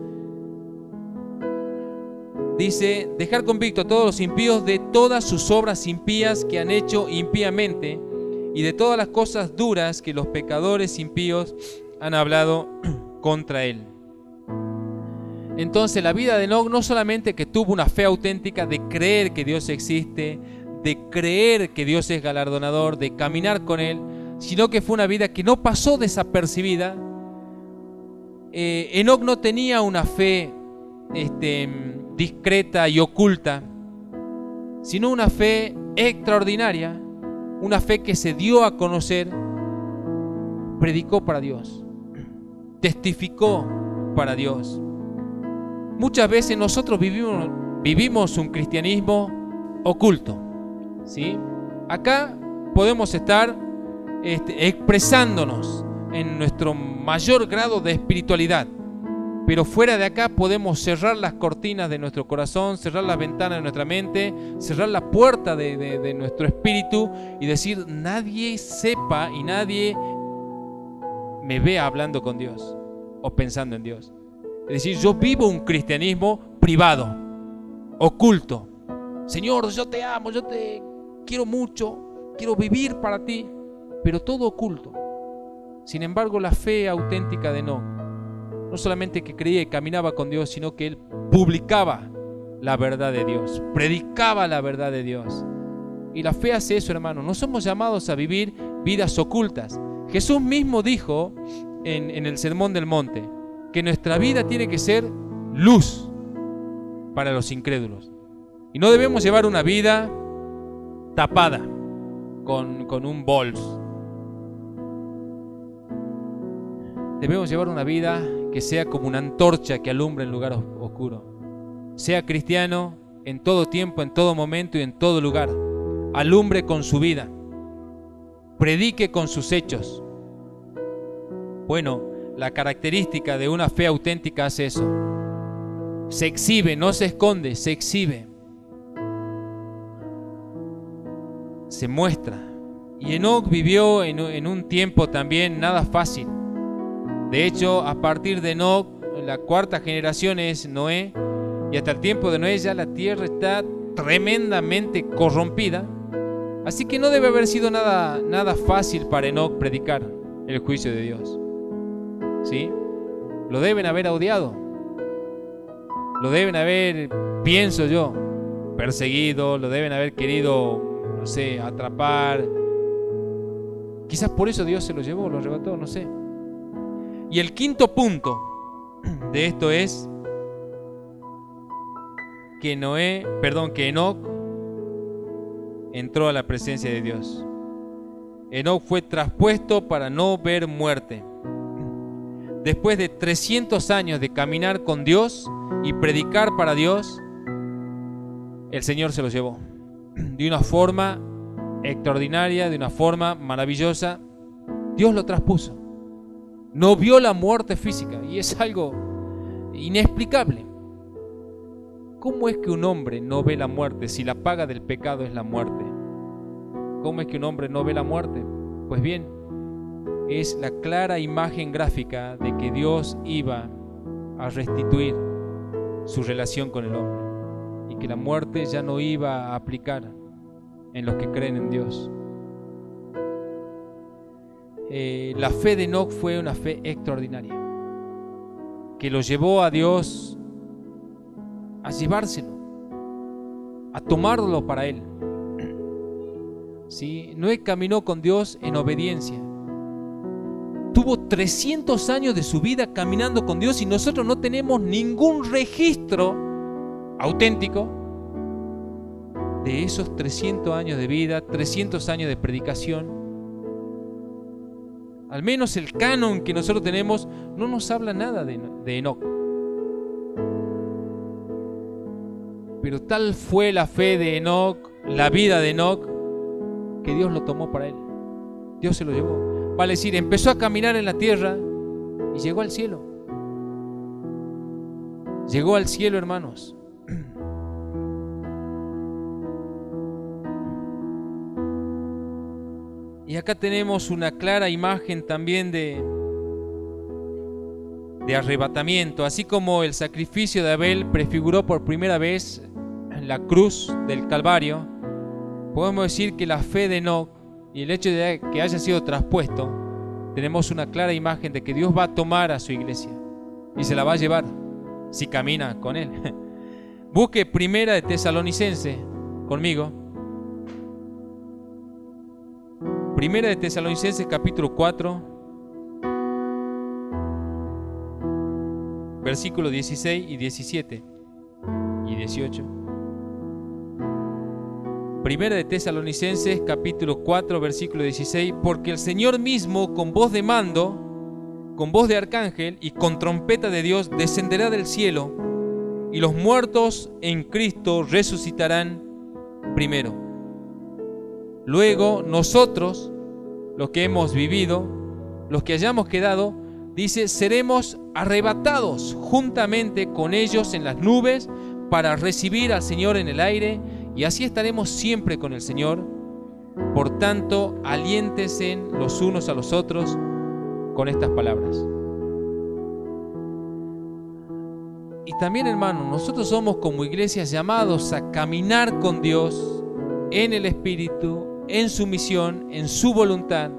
Dice: dejar convicto a todos los impíos de todas sus obras impías que han hecho impíamente y de todas las cosas duras que los pecadores impíos han hablado contra él. Entonces la vida de Enoc no solamente que tuvo una fe auténtica de creer que Dios existe, de creer que Dios es galardonador, de caminar con Él, sino que fue una vida que no pasó desapercibida. Enoc no tenía una fe discreta y oculta, sino una fe extraordinaria, una fe que se dio a conocer, predicó para Dios, testificó para Dios. Muchas veces nosotros vivimos un cristianismo oculto, ¿sí? Acá podemos estar expresándonos en nuestro mayor grado de espiritualidad, pero fuera de acá podemos cerrar las cortinas de nuestro corazón, cerrar las ventanas de nuestra mente, cerrar la puerta de nuestro espíritu y decir: nadie sepa y nadie me vea hablando con Dios o pensando en Dios. Es decir, yo vivo un cristianismo privado, oculto. Señor, yo te amo, yo te quiero mucho, quiero vivir para ti, pero todo oculto. Sin embargo, la fe auténtica de Enoc, no solamente que creía y caminaba con Dios, sino que él publicaba la verdad de Dios, predicaba la verdad de Dios. Y la fe hace eso, hermano. No somos llamados a vivir vidas ocultas. Jesús mismo dijo en el Sermón del Monte que nuestra vida tiene que ser luz para los incrédulos. Y no debemos llevar una vida tapada con un bols. Debemos llevar una vida que sea como una antorcha que alumbra en lugar oscuro. Sea cristiano en todo tiempo, en todo momento y en todo lugar. Alumbre con su vida. Predique con sus hechos. Bueno, la característica de una fe auténtica hace eso. Se exhibe, no se esconde, se exhibe. Se muestra. Y Enoc vivió en un tiempo también nada fácil. De hecho, a partir de Enoc, la cuarta generación es Noé, y hasta el tiempo de Noé ya la tierra está tremendamente corrompida. Así que no debe haber sido nada fácil para Enoc predicar el juicio de Dios. ¿Sí? Lo deben haber odiado. Lo deben haber, pienso yo, perseguido. Lo deben haber querido, no sé, atrapar. Quizás por eso Dios se lo llevó, lo arrebató, no sé. Y el quinto punto de esto es que Enoc entró a la presencia de Dios. Enoc fue traspuesto para no ver muerte. Después de 300 años de caminar con Dios y predicar para Dios, el Señor se lo llevó. De una forma extraordinaria, de una forma maravillosa, Dios lo traspuso. No vio la muerte física y es algo inexplicable. ¿Cómo es que un hombre no ve la muerte si la paga del pecado es la muerte? ¿Cómo es que un hombre no ve la muerte? Pues bien, es la clara imagen gráfica de que Dios iba a restituir su relación con el hombre y que la muerte ya no iba a aplicar en los que creen en Dios. La fe de Enoc fue una fe extraordinaria que lo llevó a Dios a llevárselo, a tomarlo para él. ¿Sí? Noé caminó con Dios en obediencia. Tuvo 300 años de su vida caminando con Dios y nosotros no tenemos ningún registro auténtico de esos 300 años de vida, 300 años de predicación. Al menos el canon que nosotros tenemos no nos habla nada de Enoc. Pero tal fue la fe de Enoc, la vida de Enoc, que Dios lo tomó para él. Dios se lo llevó. Vale decir, empezó a caminar en la tierra y llegó al cielo. Llegó al cielo, hermanos. Y acá tenemos una clara imagen también de arrebatamiento. Así como el sacrificio de Abel prefiguró por primera vez la cruz del Calvario, podemos decir que la fe de Enoc y el hecho de que haya sido traspuesto, tenemos una clara imagen de que Dios va a tomar a su iglesia y se la va a llevar si camina con él. Busque Primera de Tesalonicenses conmigo. Primera de Tesalonicenses capítulo 4, versículos 16 y 17 y 18. Primera de Tesalonicenses capítulo 4, versículo 16. Porque el Señor mismo con voz de mando, con voz de arcángel y con trompeta de Dios descenderá del cielo, y los muertos en Cristo resucitarán primero. Luego nosotros, los que hemos vivido, los que hayamos quedado, dice, seremos arrebatados juntamente con ellos en las nubes para recibir al Señor en el aire, y así estaremos siempre con el Señor. Por tanto, aliéntense los unos a los otros con estas palabras. Y también, hermanos, nosotros somos como iglesias llamados a caminar con Dios en el Espíritu, en su misión, en su voluntad.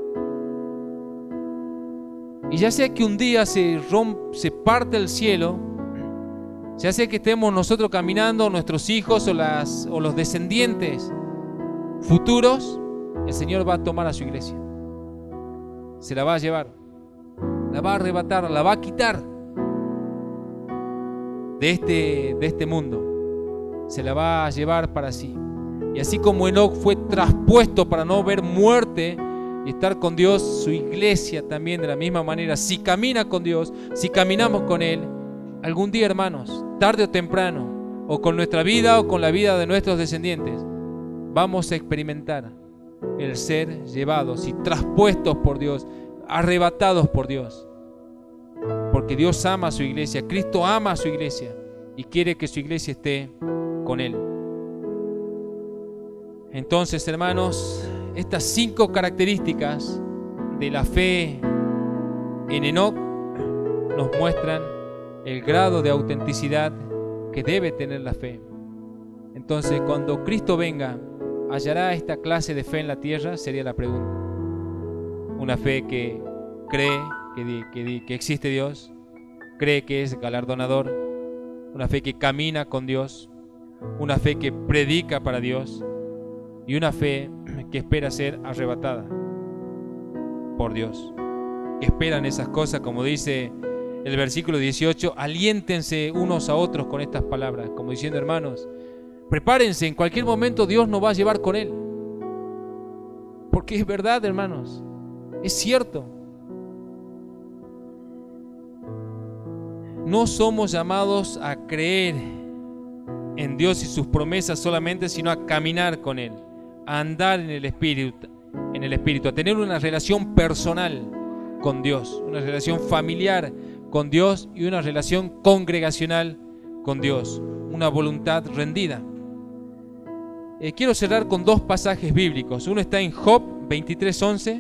Y ya sea que un día se parte el cielo, ya sea que estemos nosotros caminando, nuestros hijos o los descendientes futuros, el Señor va a tomar a su iglesia. Se la va a llevar, la va a arrebatar, la va a quitar de este mundo. Se la va a llevar para sí. Y así como Enoc fue traspuesto para no ver muerte y estar con Dios, su iglesia también de la misma manera, si camina con Dios, si caminamos con Él, algún día, hermanos, tarde o temprano, o con nuestra vida o con la vida de nuestros descendientes, vamos a experimentar el ser llevados y traspuestos por Dios, arrebatados por Dios. Porque Dios ama a su iglesia, Cristo ama a su iglesia y quiere que su iglesia esté con Él. Entonces, hermanos, estas 5 características de la fe en Enoc nos muestran el grado de autenticidad que debe tener la fe. Entonces, cuando Cristo venga, ¿hallará esta clase de fe en la tierra? Sería la pregunta. Una fe que cree que existe Dios, cree que es galardonador, una fe que camina con Dios, una fe que predica para Dios y una fe que espera ser arrebatada por Dios. Que esperan esas cosas, como dice el versículo 18, aliéntense unos a otros con estas palabras, como diciendo, hermanos, prepárense, en cualquier momento Dios nos va a llevar con Él. Porque es verdad, hermanos, es cierto. No somos llamados a creer en Dios y sus promesas solamente, sino a caminar con Él, a andar en el Espíritu, a tener una relación personal con Dios, una relación familiar con Dios y una relación congregacional con Dios, una voluntad rendida. Quiero cerrar con 2 pasajes bíblicos. Uno está en Job 23:11.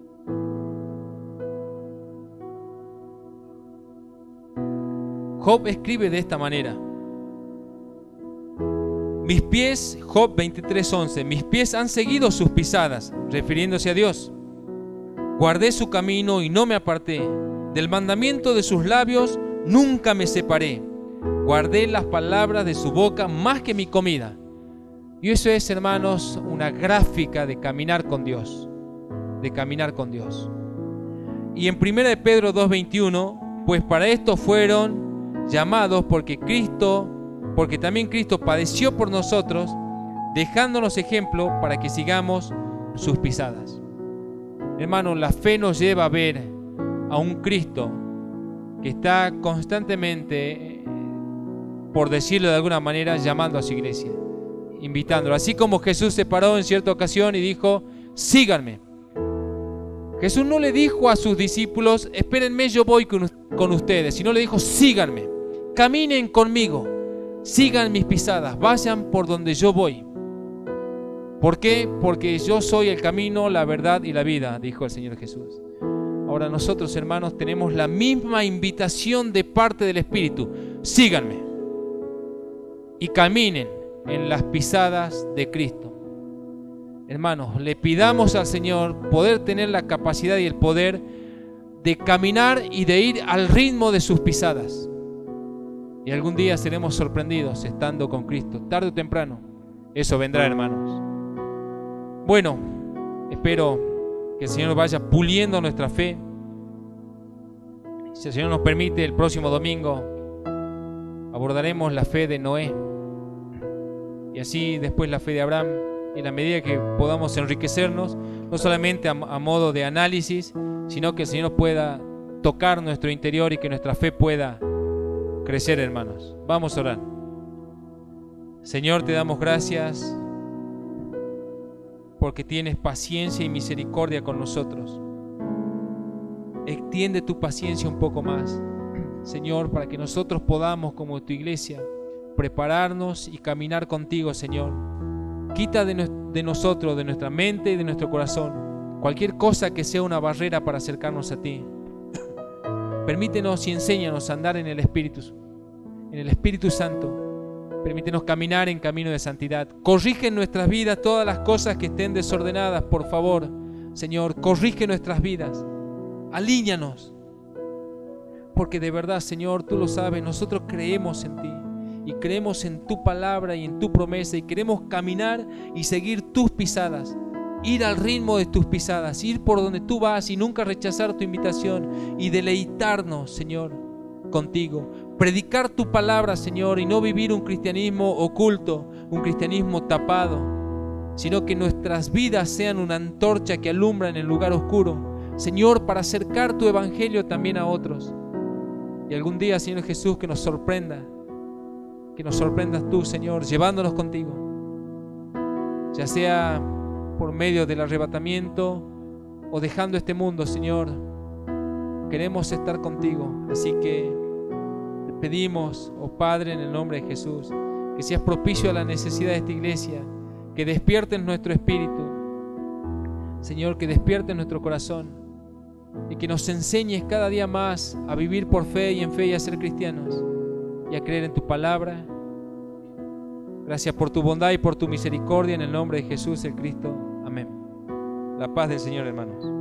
Job escribe de esta manera: mis pies, Job 23:11, mis pies han seguido sus pisadas, refiriéndose a Dios. Guardé su camino y no me aparté. Del mandamiento de sus labios nunca me separé. Guardé las palabras de su boca más que mi comida. Y eso es, hermanos, una gráfica de caminar con Dios. De caminar con Dios. Y en 1 de Pedro 2:21, pues para esto fueron llamados, porque también Cristo padeció por nosotros, dejándonos ejemplo para que sigamos sus pisadas. Hermanos, la fe nos lleva a ver a un Cristo que está constantemente, por decirlo de alguna manera, llamando a su iglesia, invitándolo. Así como Jesús se paró en cierta ocasión y dijo, síganme. Jesús no le dijo a sus discípulos, espérenme, yo voy con ustedes, sino le dijo, síganme, caminen conmigo, sigan mis pisadas, vayan por donde yo voy. ¿Por qué? Porque yo soy el camino, la verdad y la vida, dijo el Señor Jesús. Ahora nosotros, hermanos, tenemos la misma invitación de parte del Espíritu. Síganme y caminen en las pisadas de Cristo. Hermanos, le pidamos al Señor poder tener la capacidad y el poder de caminar y de ir al ritmo de sus pisadas. Y algún día seremos sorprendidos estando con Cristo. Tarde o temprano, eso vendrá, hermanos. Bueno, espero que el Señor vaya puliendo nuestra fe. Si el Señor nos permite, el próximo domingo abordaremos la fe de Noé. Y así después la fe de Abraham. Y en la medida que podamos enriquecernos, no solamente a modo de análisis, sino que el Señor pueda tocar nuestro interior y que nuestra fe pueda crecer, hermanos. Vamos a orar. Señor, te damos gracias porque tienes paciencia y misericordia con nosotros. Extiende tu paciencia un poco más, Señor, para que nosotros podamos, como tu iglesia, prepararnos y caminar contigo, Señor. Quita de nosotros, de nuestra mente y de nuestro corazón, cualquier cosa que sea una barrera para acercarnos a ti. Permítenos y enséñanos a andar en el Espíritu Santo. Permítenos caminar en camino de santidad. Corrige en nuestras vidas todas las cosas que estén desordenadas, por favor. Señor, corrige nuestras vidas. Alíñanos. Porque de verdad, Señor, tú lo sabes, nosotros creemos en ti. Y creemos en tu palabra y en tu promesa. Y queremos caminar y seguir tus pisadas. Ir al ritmo de tus pisadas. Ir por donde tú vas y nunca rechazar tu invitación. Y deleitarnos, Señor, contigo. Predicar tu palabra, Señor, y no vivir un cristianismo oculto, un cristianismo tapado, sino que nuestras vidas sean una antorcha que alumbra en el lugar oscuro, Señor, para acercar tu evangelio también a otros. Y algún día, Señor Jesús, que nos sorprendas tú, Señor, llevándonos contigo, ya sea por medio del arrebatamiento o dejando este mundo, Señor. Queremos estar contigo, así que pedimos, oh Padre, en el nombre de Jesús, que seas propicio a la necesidad de esta iglesia, que despiertes nuestro espíritu, Señor, que despiertes nuestro corazón y que nos enseñes cada día más a vivir por fe y en fe y a ser cristianos y a creer en tu palabra. Gracias por tu bondad y por tu misericordia, en el nombre de Jesús el Cristo. Amén. La paz del Señor, hermanos.